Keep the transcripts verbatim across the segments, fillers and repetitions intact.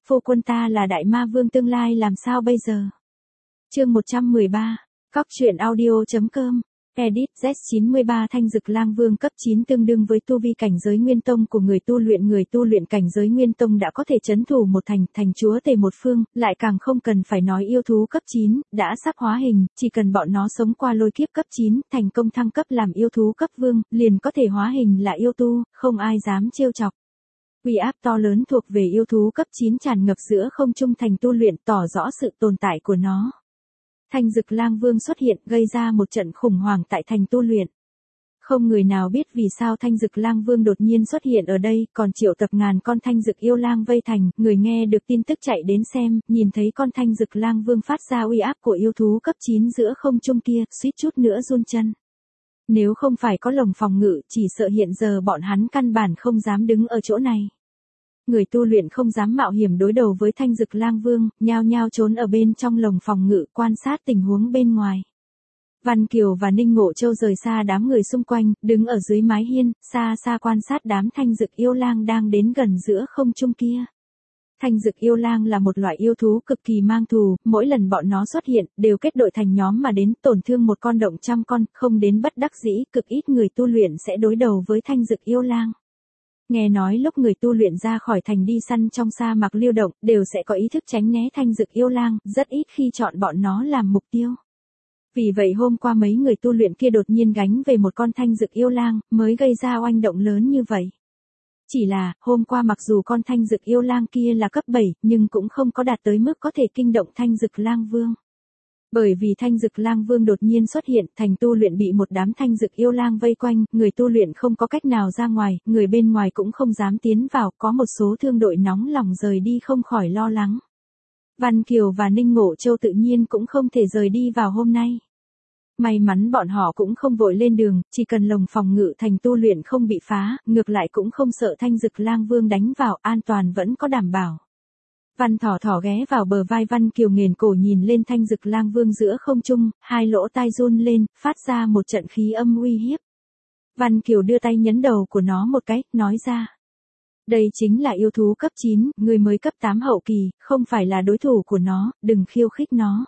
phu quân ta là đại ma vương tương lai làm sao bây giờ? Chương một trăm mười ba, Cóc truyện audio.com, edit Z chín mươi ba Thanh Dực Lang Vương cấp chín tương đương với tu vi cảnh giới nguyên tông của người tu luyện. Người tu luyện cảnh giới nguyên tông đã có thể trấn thủ một thành, thành chúa tể một phương, lại càng không cần phải nói yêu thú cấp chín, đã sắp hóa hình, chỉ cần bọn nó sống qua lôi kiếp cấp chín, thành công thăng cấp làm yêu thú cấp vương, liền có thể hóa hình là yêu tu, không ai dám trêu chọc. Uy áp to lớn thuộc về yêu thú cấp chín tràn ngập giữa không trung thành tu luyện, tỏ rõ sự tồn tại của nó. Thanh Dực Lang Vương xuất hiện, gây ra một trận khủng hoảng tại thành tu luyện. Không người nào biết vì sao Thanh Dực Lang Vương đột nhiên xuất hiện ở đây, còn triệu tập ngàn con Thanh Dực yêu lang vây thành, người nghe được tin tức chạy đến xem, nhìn thấy con Thanh Dực Lang Vương phát ra uy áp của yêu thú cấp chín giữa không trung kia, suýt chút nữa run chân. Nếu không phải có lồng phòng ngự, chỉ sợ hiện giờ bọn hắn căn bản không dám đứng ở chỗ này. Người tu luyện không dám mạo hiểm đối đầu với Thanh Dực Lang Vương, nhao nhao trốn ở bên trong lồng phòng ngự, quan sát tình huống bên ngoài. Văn Kiều và Ninh Ngộ Châu rời xa đám người xung quanh, đứng ở dưới mái hiên, xa xa quan sát đám Thanh Dực yêu lang đang đến gần giữa không trung kia. Thanh Dực yêu lang là một loại yêu thú cực kỳ mang thù, mỗi lần bọn nó xuất hiện, đều kết đội thành nhóm mà đến, tổn thương một con động trăm con, không đến bất đắc dĩ, cực ít người tu luyện sẽ đối đầu với Thanh Dực yêu lang. Nghe nói lúc người tu luyện ra khỏi thành đi săn trong sa mạc lưu động, đều sẽ có ý thức tránh né Thanh Dực yêu lang, rất ít khi chọn bọn nó làm mục tiêu. Vì vậy hôm qua mấy người tu luyện kia đột nhiên gánh về một con Thanh Dực yêu lang, mới gây ra oanh động lớn như vậy. Chỉ là, hôm qua mặc dù con Thanh Dực yêu lang kia là cấp bảy, nhưng cũng không có đạt tới mức có thể kinh động Thanh Dực Lang Vương. Bởi vì Thanh Dực Lang Vương đột nhiên xuất hiện, thành tu luyện bị một đám Thanh Dực yêu lang vây quanh, người tu luyện không có cách nào ra ngoài, người bên ngoài cũng không dám tiến vào, có một số thương đội nóng lòng rời đi không khỏi lo lắng. Văn Kiều và Ninh Ngộ Châu tự nhiên cũng không thể rời đi vào hôm nay. May mắn bọn họ cũng không vội lên đường, chỉ cần lồng phòng ngự thành tu luyện không bị phá, ngược lại cũng không sợ Thanh Dực Lang Vương đánh vào, an toàn vẫn có đảm bảo. Văn Thỏ Thỏ ghé vào bờ vai Văn Kiều nghền cổ nhìn lên Thanh Dực Lang Vương giữa không trung, hai lỗ tai run lên, phát ra một trận khí âm uy hiếp. Văn Kiều đưa tay nhấn đầu của nó một cái, nói ra. Đây chính là yêu thú cấp chín, người mới cấp tám hậu kỳ, không phải là đối thủ của nó, đừng khiêu khích nó.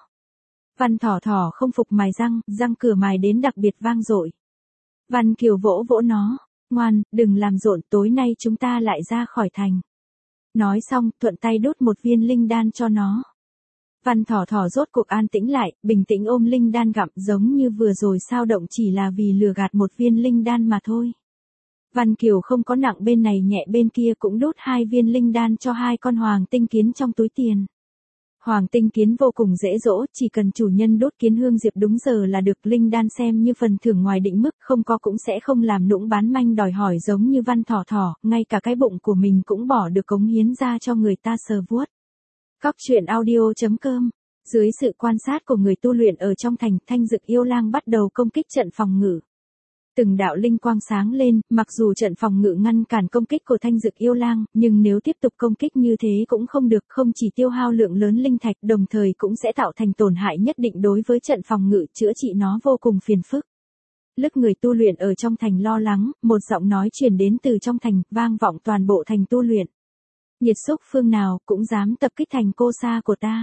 Văn Thỏ Thỏ không phục mài răng, răng cửa mài đến đặc biệt vang dội. Văn Kiều vỗ vỗ nó, ngoan, đừng làm rộn, tối nay chúng ta lại ra khỏi thành. Nói xong, thuận tay đút một viên linh đan cho nó. Văn Thỏ Thỏ rốt cuộc an tĩnh lại, bình tĩnh ôm linh đan gặm, giống như vừa rồi sao động chỉ là vì lừa gạt một viên linh đan mà thôi. Văn Kiều không có nặng bên này nhẹ bên kia cũng đút hai viên linh đan cho hai con hoàng tinh kiến trong túi tiền. Hoàng tinh kiến vô cùng dễ dỗ, chỉ cần chủ nhân đốt kiến hương diệp đúng giờ là được, linh đan xem như phần thưởng ngoài định mức, không có cũng sẽ không làm nũng bán manh đòi hỏi giống như Văn Thỏ Thỏ, ngay cả cái bụng của mình cũng bỏ được cống hiến ra cho người ta sờ vuốt. Cóc truyện audio.com. Dưới sự quan sát của người tu luyện ở trong thành, Thanh Dực yêu lang bắt đầu công kích trận phòng ngự. Từng đạo linh quang sáng lên, mặc dù trận phòng ngự ngăn cản công kích của Thanh Dực yêu lang, nhưng nếu tiếp tục công kích như thế cũng không được, không chỉ tiêu hao lượng lớn linh thạch, đồng thời cũng sẽ tạo thành tổn hại nhất định đối với trận phòng ngự, chữa trị nó vô cùng phiền phức. Lúc người tu luyện ở trong thành lo lắng, một giọng nói truyền đến từ trong thành, vang vọng toàn bộ thành tu luyện. Nhiệt xúc phương nào cũng dám tập kích thành cô sa của ta.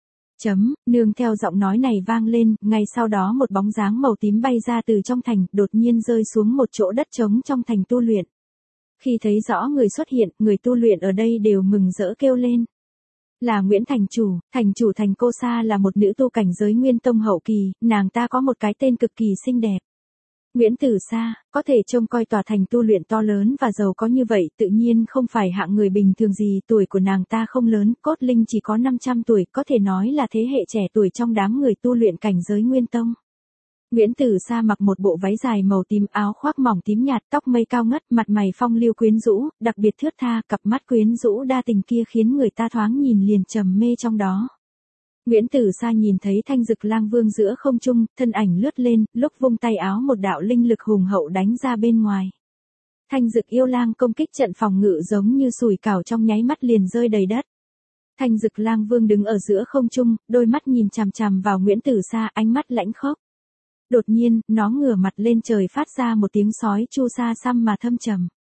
Chấm, nương theo giọng nói này vang lên, ngay sau đó một bóng dáng màu tím bay ra từ trong thành, đột nhiên rơi xuống một chỗ đất trống trong thành tu luyện. Khi thấy rõ người xuất hiện, người tu luyện ở đây đều mừng rỡ kêu lên. Là Nguyễn Thành Chủ, thành chủ thành cô sa là một nữ tu cảnh giới nguyên tông hậu kỳ, nàng ta có một cái tên cực kỳ xinh đẹp. Nguyễn Tử Sa, có thể trông coi tòa thành tu luyện to lớn và giàu có như vậy, tự nhiên không phải hạng người bình thường gì, tuổi của nàng ta không lớn, cốt linh chỉ có năm trăm tuổi, có thể nói là thế hệ trẻ tuổi trong đám người tu luyện cảnh giới nguyên tông. Nguyễn Tử Sa mặc một bộ váy dài màu tím, áo khoác mỏng tím nhạt, tóc mây cao ngất, mặt mày phong lưu quyến rũ, đặc biệt thướt tha, cặp mắt quyến rũ đa tình kia khiến người ta thoáng nhìn liền trầm mê trong đó. Nguyễn Tử Sa nhìn thấy Thanh Dực Lang Vương giữa không trung, thân ảnh lướt lên, lúc vung tay áo một đạo linh lực hùng hậu đánh ra bên ngoài. Thanh Dực yêu lang công kích trận phòng ngự giống như sủi cảo trong nháy mắt liền rơi đầy đất. Thanh Dực Lang Vương đứng ở giữa không trung, đôi mắt nhìn chằm chằm vào Nguyễn Tử Sa, ánh mắt lãnh khốc. Đột nhiên, nó ngửa mặt lên trời phát ra một tiếng sói chu sa xăm mà thâm trầm.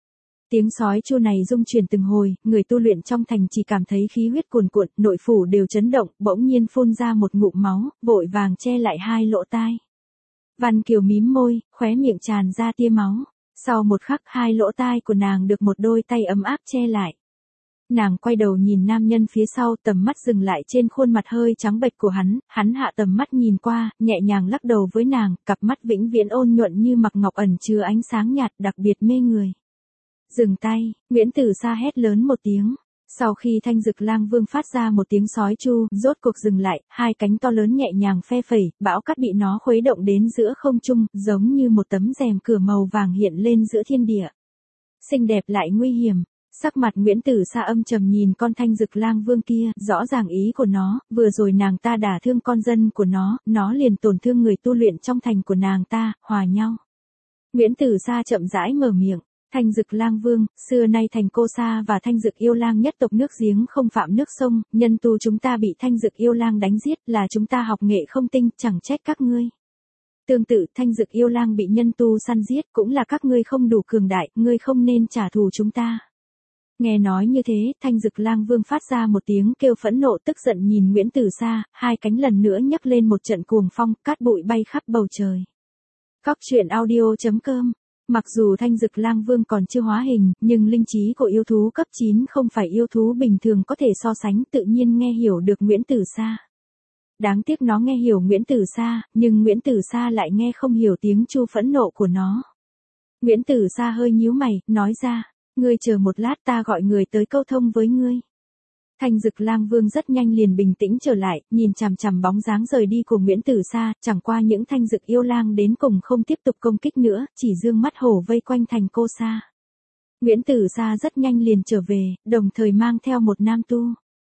Tiếng sói chu này rung chuyển từng hồi, người tu luyện trong thành chỉ cảm thấy khí huyết cuồn cuộn, nội phủ đều chấn động, bỗng nhiên phun ra một ngụm máu, vội vàng che lại hai lỗ tai. Văn Kiều mím môi, khóe miệng tràn ra tia máu. Sau một khắc hai lỗ tai của nàng được một đôi tay ấm áp che lại. Nàng quay đầu nhìn nam nhân phía sau, tầm mắt dừng lại trên khuôn mặt hơi trắng bệch của hắn, hắn hạ tầm mắt nhìn qua, nhẹ nhàng lắc đầu với nàng, cặp mắt vĩnh viễn ôn nhuận như mặc ngọc ẩn chứa ánh sáng nhạt đặc biệt mê người. Dừng tay, Nguyễn Tử Sa hét lớn một tiếng. Sau khi Thanh Dực Lang Vương phát ra một tiếng sói chu, rốt cuộc dừng lại, hai cánh to lớn nhẹ nhàng phe phẩy, bão cát bị nó khuấy động đến giữa không trung, giống như một tấm rèm cửa màu vàng hiện lên giữa thiên địa. Xinh đẹp lại nguy hiểm. Sắc mặt Nguyễn Tử Sa âm trầm nhìn con Thanh Dực Lang Vương kia, rõ ràng ý của nó, vừa rồi nàng ta đả thương con dân của nó, nó liền tổn thương người tu luyện trong thành của nàng ta, hòa nhau. Nguyễn Tử Sa chậm rãi mở miệng. Thanh Dực Lang Vương, xưa nay thành Cô Sa và Thanh Dực Yêu Lang nhất tộc nước giếng không phạm nước sông, nhân tu chúng ta bị Thanh Dực Yêu Lang đánh giết là chúng ta học nghệ không tinh, chẳng trách các ngươi. Tương tự, Thanh Dực Yêu Lang bị nhân tu săn giết cũng là các ngươi không đủ cường đại, ngươi không nên trả thù chúng ta. Nghe nói như thế, Thanh Dực Lang Vương phát ra một tiếng kêu phẫn nộ tức giận nhìn Nguyễn Tử Sa, hai cánh lần nữa nhấc lên một trận cuồng phong, cát bụi bay khắp bầu trời. Cóc truyện audio chấm com. Mặc dù Thanh Dực Lang Vương còn chưa hóa hình, nhưng linh trí của yêu thú cấp chín không phải yêu thú bình thường có thể so sánh, tự nhiên nghe hiểu được Nguyễn Tử Sa. Đáng tiếc nó nghe hiểu Nguyễn Tử Sa, nhưng Nguyễn Tử Sa lại nghe không hiểu tiếng chu phẫn nộ của nó. Nguyễn Tử Sa hơi nhíu mày, nói ra, ngươi chờ một lát ta gọi người tới câu thông với ngươi. Thanh Dực Lang Vương rất nhanh liền bình tĩnh trở lại, nhìn chằm chằm bóng dáng rời đi của Nguyễn Tử Sa, chẳng qua những Thanh Dực Yêu Lang đến cùng không tiếp tục công kích nữa, chỉ dương mắt hổ vây quanh thành Cô Sa. Nguyễn Tử Sa rất nhanh liền trở về, đồng thời mang theo một nam tu.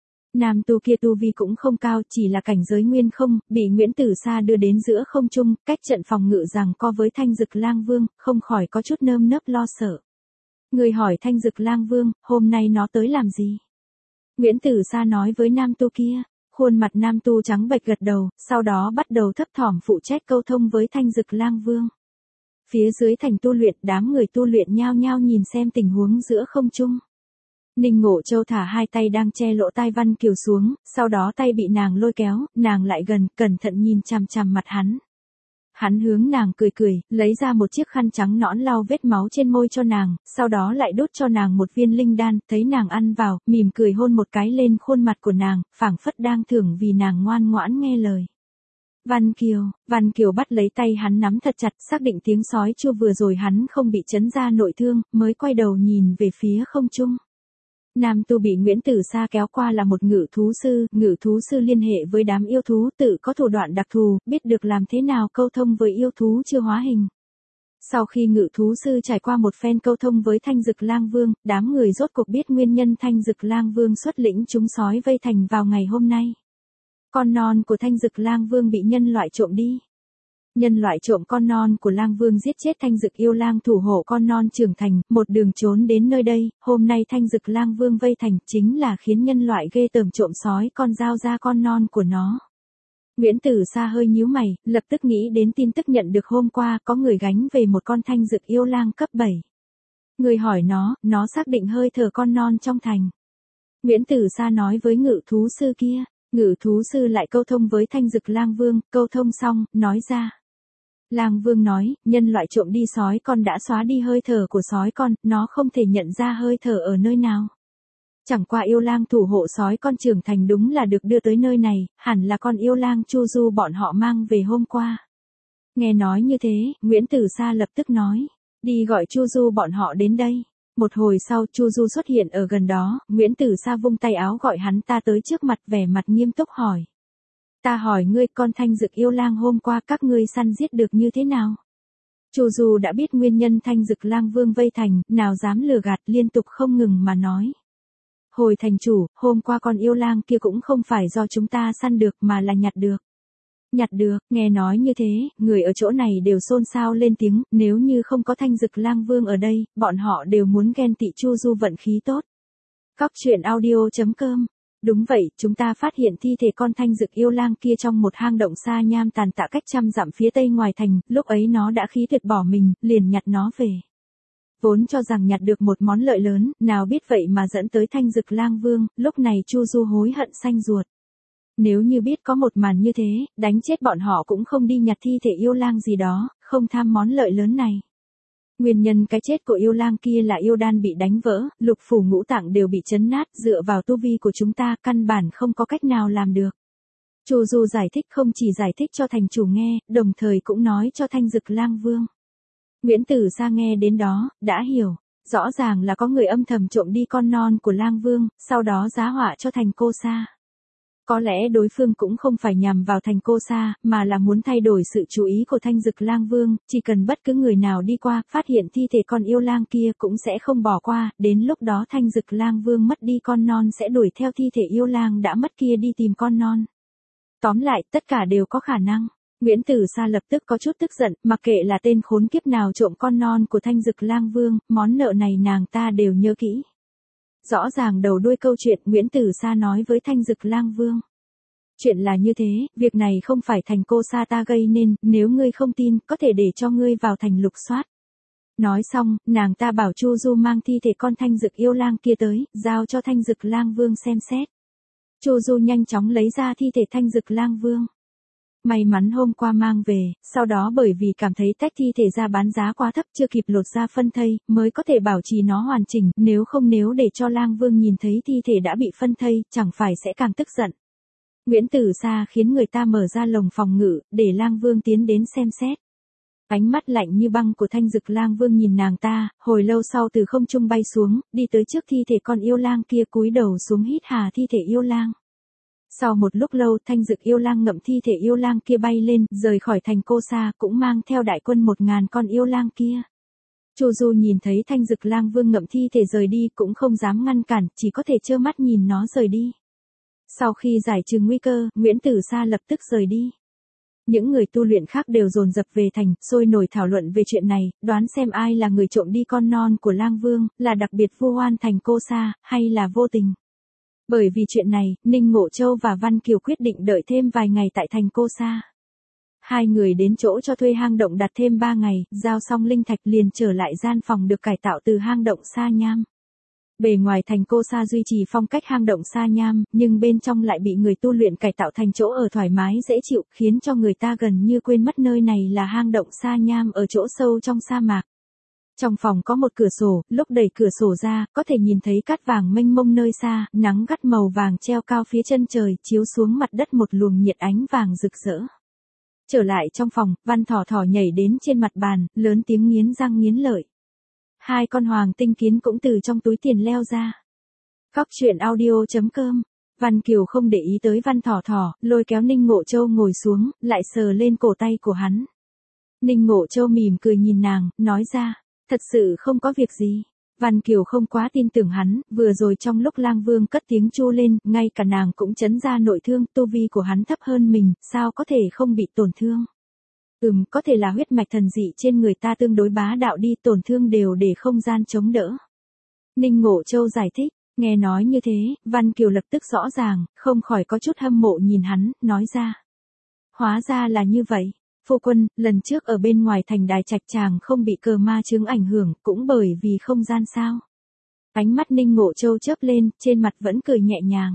Nam tu kia tu vi cũng không cao, chỉ là cảnh giới nguyên không, bị Nguyễn Tử Sa đưa đến giữa không trung, cách trận phòng ngự rằng co với Thanh Dực Lang Vương, không khỏi có chút nơm nớp lo sợ. Người hỏi Thanh Dực Lang Vương, hôm nay nó tới làm gì? Nguyễn Tử Sa nói với nam tu kia, khuôn mặt nam tu trắng bệch gật đầu, sau đó bắt đầu thấp thỏm phụ trách câu thông với Thanh Dực Lang Vương. Phía dưới thành tu luyện, đám người tu luyện nhao nhao nhìn xem tình huống giữa không trung. Ninh Ngộ Châu thả hai tay đang che lỗ tai Văn Kiều xuống, sau đó tay bị nàng lôi kéo, nàng lại gần, cẩn thận nhìn chằm chằm mặt hắn. Hắn hướng nàng cười cười, lấy ra một chiếc khăn trắng nõn lau vết máu trên môi cho nàng, sau đó lại đút cho nàng một viên linh đan, thấy nàng ăn vào, mỉm cười hôn một cái lên khuôn mặt của nàng, phảng phất đang thưởng vì nàng ngoan ngoãn nghe lời. Văn Kiều, Văn Kiều bắt lấy tay hắn nắm thật chặt, xác định tiếng sói chu vừa rồi hắn không bị chấn ra nội thương, mới quay đầu nhìn về phía không trung. Nam tu bị Nguyễn Tử Sa kéo qua là một ngự thú sư, ngự thú sư liên hệ với đám yêu thú tự có thủ đoạn đặc thù, biết được làm thế nào câu thông với yêu thú chưa hóa hình. Sau khi ngự thú sư trải qua một phen câu thông với Thanh Dực Lang Vương, đám người rốt cuộc biết nguyên nhân Thanh Dực Lang Vương xuất lĩnh chúng sói vây thành vào ngày hôm nay. Con non của Thanh Dực Lang Vương bị nhân loại trộm đi. Nhân loại trộm con non của Lang Vương giết chết Thanh Dực Yêu Lang thủ hộ con non trưởng thành, một đường trốn đến nơi đây, hôm nay Thanh Dực Lang Vương vây thành chính là khiến nhân loại ghê tởm trộm sói con giao ra con non của nó. Nguyễn Tử Sa hơi nhíu mày, lập tức nghĩ đến tin tức nhận được hôm qua có người gánh về một con Thanh Dực Yêu Lang cấp bảy. Người hỏi nó, nó xác định hơi thở con non trong thành. Nguyễn Tử Sa nói với ngự thú sư kia, ngự thú sư lại câu thông với Thanh Dực Lang Vương, câu thông xong, nói ra. Lang Vương nói, nhân loại trộm đi sói con đã xóa đi hơi thở của sói con, nó không thể nhận ra hơi thở ở nơi nào. Chẳng qua yêu lang thủ hộ sói con trưởng thành đúng là được đưa tới nơi này, hẳn là con yêu lang Chu Du bọn họ mang về hôm qua. Nghe nói như thế, Nguyễn Tử Sa lập tức nói, đi gọi Chu Du bọn họ đến đây. Một hồi sau Chu Du xuất hiện ở gần đó, Nguyễn Tử Sa vung tay áo gọi hắn ta tới trước mặt vẻ mặt nghiêm túc hỏi. Ta hỏi ngươi con Thanh Dực Yêu Lang hôm qua các ngươi săn giết được như thế nào? Chu Du đã biết nguyên nhân Thanh Dực Lang Vương vây thành, nào dám lừa gạt liên tục không ngừng mà nói. Hồi thành chủ, hôm qua con yêu lang kia cũng không phải do chúng ta săn được mà là nhặt được. Nhặt được, nghe nói như thế, người ở chỗ này đều xôn xao lên tiếng, nếu như không có Thanh Dực Lang Vương ở đây, bọn họ đều muốn ghen tị Chu Du vận khí tốt. Cóc truyện audio chấm com. Đúng vậy, chúng ta phát hiện thi thể con Thanh Dực Yêu Lang kia trong một hang động xa nham tàn tạ cách trăm dặm phía tây ngoài thành, lúc ấy nó đã khí tuyệt bỏ mình, liền nhặt nó về. Vốn cho rằng nhặt được một món lợi lớn, nào biết vậy mà dẫn tới Thanh Dực Lang Vương, lúc này Chu Du hối hận xanh ruột. Nếu như biết có một màn như thế, đánh chết bọn họ cũng không đi nhặt thi thể yêu lang gì đó, không tham món lợi lớn này. Nguyên nhân cái chết của yêu lang kia là yêu đan bị đánh vỡ, lục phủ ngũ tạng đều bị chấn nát, dựa vào tu vi của chúng ta căn bản không có cách nào làm được. Chu Du giải thích, không chỉ giải thích cho thành chủ nghe, đồng thời cũng nói cho Thanh Dực Lang Vương. Nguyễn Tử Sa nghe đến đó, đã hiểu, rõ ràng là có người âm thầm trộm đi con non của Lang Vương, sau đó giá họa cho thành Cô Sa. Có lẽ đối phương cũng không phải nhằm vào thành Cô Sa, mà là muốn thay đổi sự chú ý của Thanh Dực Lang Vương, chỉ cần bất cứ người nào đi qua, phát hiện thi thể con yêu lang kia cũng sẽ không bỏ qua, đến lúc đó Thanh Dực Lang Vương mất đi con non sẽ đuổi theo thi thể yêu lang đã mất kia đi tìm con non. Tóm lại, tất cả đều có khả năng. Nguyễn Tử Sa lập tức có chút tức giận, mặc kệ là tên khốn kiếp nào trộm con non của Thanh Dực Lang Vương, món nợ này nàng ta đều nhớ kỹ. Rõ ràng đầu đuôi câu chuyện Nguyễn Tử Sa nói với Thanh Dực Lang Vương. Chuyện là như thế, việc này không phải thành Cô Sa ta gây nên, nếu ngươi không tin, có thể để cho ngươi vào thành lục soát. Nói xong, nàng ta bảo Chu Du mang thi thể con Thanh Dực yêu lang kia tới, giao cho Thanh Dực Lang Vương xem xét. Chu Du nhanh chóng lấy ra thi thể Thanh Dực Lang Vương. May mắn hôm qua mang về, sau đó bởi vì cảm thấy tách thi thể ra bán giá quá thấp chưa kịp lột ra phân thây, mới có thể bảo trì nó hoàn chỉnh, nếu không nếu để cho Lang Vương nhìn thấy thi thể đã bị phân thây, chẳng phải sẽ càng tức giận. Nguyễn Tử Sa khiến người ta mở ra lồng phòng ngự, để Lang Vương tiến đến xem xét. Ánh mắt lạnh như băng của Thanh Dực Lang Vương nhìn nàng ta, hồi lâu sau từ không trung bay xuống, đi tới trước thi thể con yêu lang kia cúi đầu xuống hít hà thi thể yêu lang. Sau một lúc lâu Thanh Dực yêu lang ngậm thi thể yêu lang kia bay lên, rời khỏi thành Cô Sa cũng mang theo đại quân một ngàn con yêu lang kia. Chu Du nhìn thấy Thanh Dực Lang Vương ngậm thi thể rời đi cũng không dám ngăn cản, chỉ có thể trơ mắt nhìn nó rời đi. Sau khi giải trừ nguy cơ, Nguyễn Tử Sa lập tức rời đi. Những người tu luyện khác đều dồn dập về thành, sôi nổi thảo luận về chuyện này, đoán xem ai là người trộm đi con non của Lang Vương, là đặc biệt vu oan thành Cô Sa, hay là vô tình. Bởi vì chuyện này, Ninh Ngộ Châu và Văn Kiều quyết định đợi thêm vài ngày tại thành Cô Sa. Hai người đến chỗ cho thuê hang động đặt thêm ba ngày, giao xong linh thạch liền trở lại gian phòng được cải tạo từ hang động Sa Nham. Bề ngoài thành Cô Sa duy trì phong cách hang động Sa Nham, nhưng bên trong lại bị người tu luyện cải tạo thành chỗ ở thoải mái dễ chịu, khiến cho người ta gần như quên mất nơi này là hang động Sa Nham ở chỗ sâu trong sa mạc. Trong phòng có một cửa sổ, lúc đẩy cửa sổ ra, có thể nhìn thấy cát vàng mênh mông nơi xa, nắng gắt màu vàng treo cao phía chân trời, chiếu xuống mặt đất một luồng nhiệt ánh vàng rực rỡ. Trở lại trong phòng, Văn Thỏ Thỏ nhảy đến trên mặt bàn, lớn tiếng nghiến răng nghiến lợi. Hai con hoàng tinh kiến cũng từ trong túi tiền leo ra. Cóc truyện audio chấm com. Văn Kiều không để ý tới Văn Thỏ Thỏ, lôi kéo Ninh Ngộ Châu ngồi xuống, lại sờ lên cổ tay của hắn. Ninh Ngộ Châu mỉm cười nhìn nàng, nói ra, thật sự không có việc gì. Văn Kiều không quá tin tưởng hắn, vừa rồi trong lúc Lang Vương cất tiếng chu lên, ngay cả nàng cũng chấn ra nội thương, tu vi của hắn thấp hơn mình, sao có thể không bị tổn thương. Ừm, có thể là huyết mạch thần dị trên người ta tương đối bá đạo đi, tổn thương đều để không gian chống đỡ. Ninh Ngộ Châu giải thích, nghe nói như thế, Văn Kiều lập tức rõ ràng, không khỏi có chút hâm mộ nhìn hắn, nói ra. Hóa ra là như vậy. Phu quân, lần trước ở bên ngoài thành Đài Trạch chàng không bị cờ ma chướng ảnh hưởng, cũng bởi vì không gian sao. Ánh mắt Ninh Ngộ Châu chớp lên, trên mặt vẫn cười nhẹ nhàng.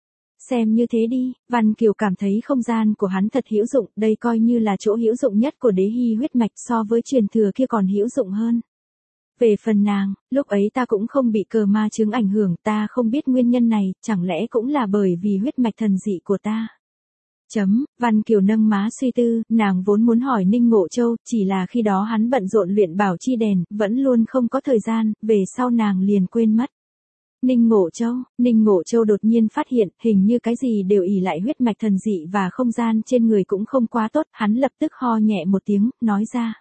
Xem như thế đi, Văn Kiều cảm thấy không gian của hắn thật hữu dụng, đây coi như là chỗ hữu dụng nhất của đế hy huyết mạch, so với truyền thừa kia còn hữu dụng hơn. Về phần nàng, lúc ấy ta cũng không bị cờ ma chướng ảnh hưởng, ta không biết nguyên nhân này, chẳng lẽ cũng là bởi vì huyết mạch thần dị của ta. Chấm, Văn Kiều nâng má suy tư, nàng vốn muốn hỏi Ninh Ngộ Châu, chỉ là khi đó hắn bận rộn luyện bảo chi đèn, vẫn luôn không có thời gian, về sau nàng liền quên mất. Ninh Ngộ Châu, Ninh Ngộ Châu đột nhiên phát hiện, hình như cái gì đều ỷ lại huyết mạch thần dị và không gian trên người cũng không quá tốt, hắn lập tức ho nhẹ một tiếng, nói ra.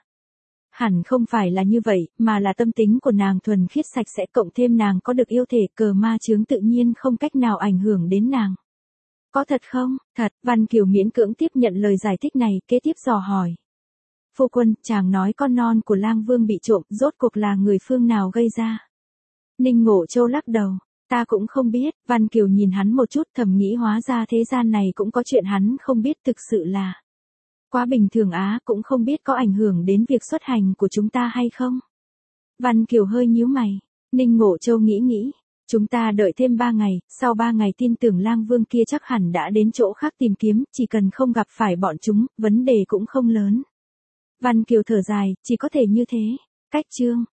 Hẳn không phải là như vậy, mà là tâm tính của nàng thuần khiết sạch sẽ, cộng thêm nàng có được yêu thể, cờ ma chướng tự nhiên không cách nào ảnh hưởng đến nàng. Có thật không? Thật, Văn Kiều miễn cưỡng tiếp nhận lời giải thích này, kế tiếp dò hỏi. Phu quân, chàng nói con non của Lang Vương bị trộm, rốt cuộc là người phương nào gây ra? Ninh Ngộ Châu lắc đầu, ta cũng không biết. Văn Kiều nhìn hắn một chút, thầm nghĩ hóa ra thế gian này cũng có chuyện hắn không biết, thực sự là quá bình thường á, cũng không biết có ảnh hưởng đến việc xuất hành của chúng ta hay không. Văn Kiều hơi nhíu mày. Ninh Ngộ Châu nghĩ nghĩ. Chúng ta đợi thêm ba ngày, sau ba ngày tin tưởng Lang Vương kia chắc hẳn đã đến chỗ khác tìm kiếm, chỉ cần không gặp phải bọn chúng, vấn đề cũng không lớn. Văn Kiều thở dài, chỉ có thể như thế. Cách chương.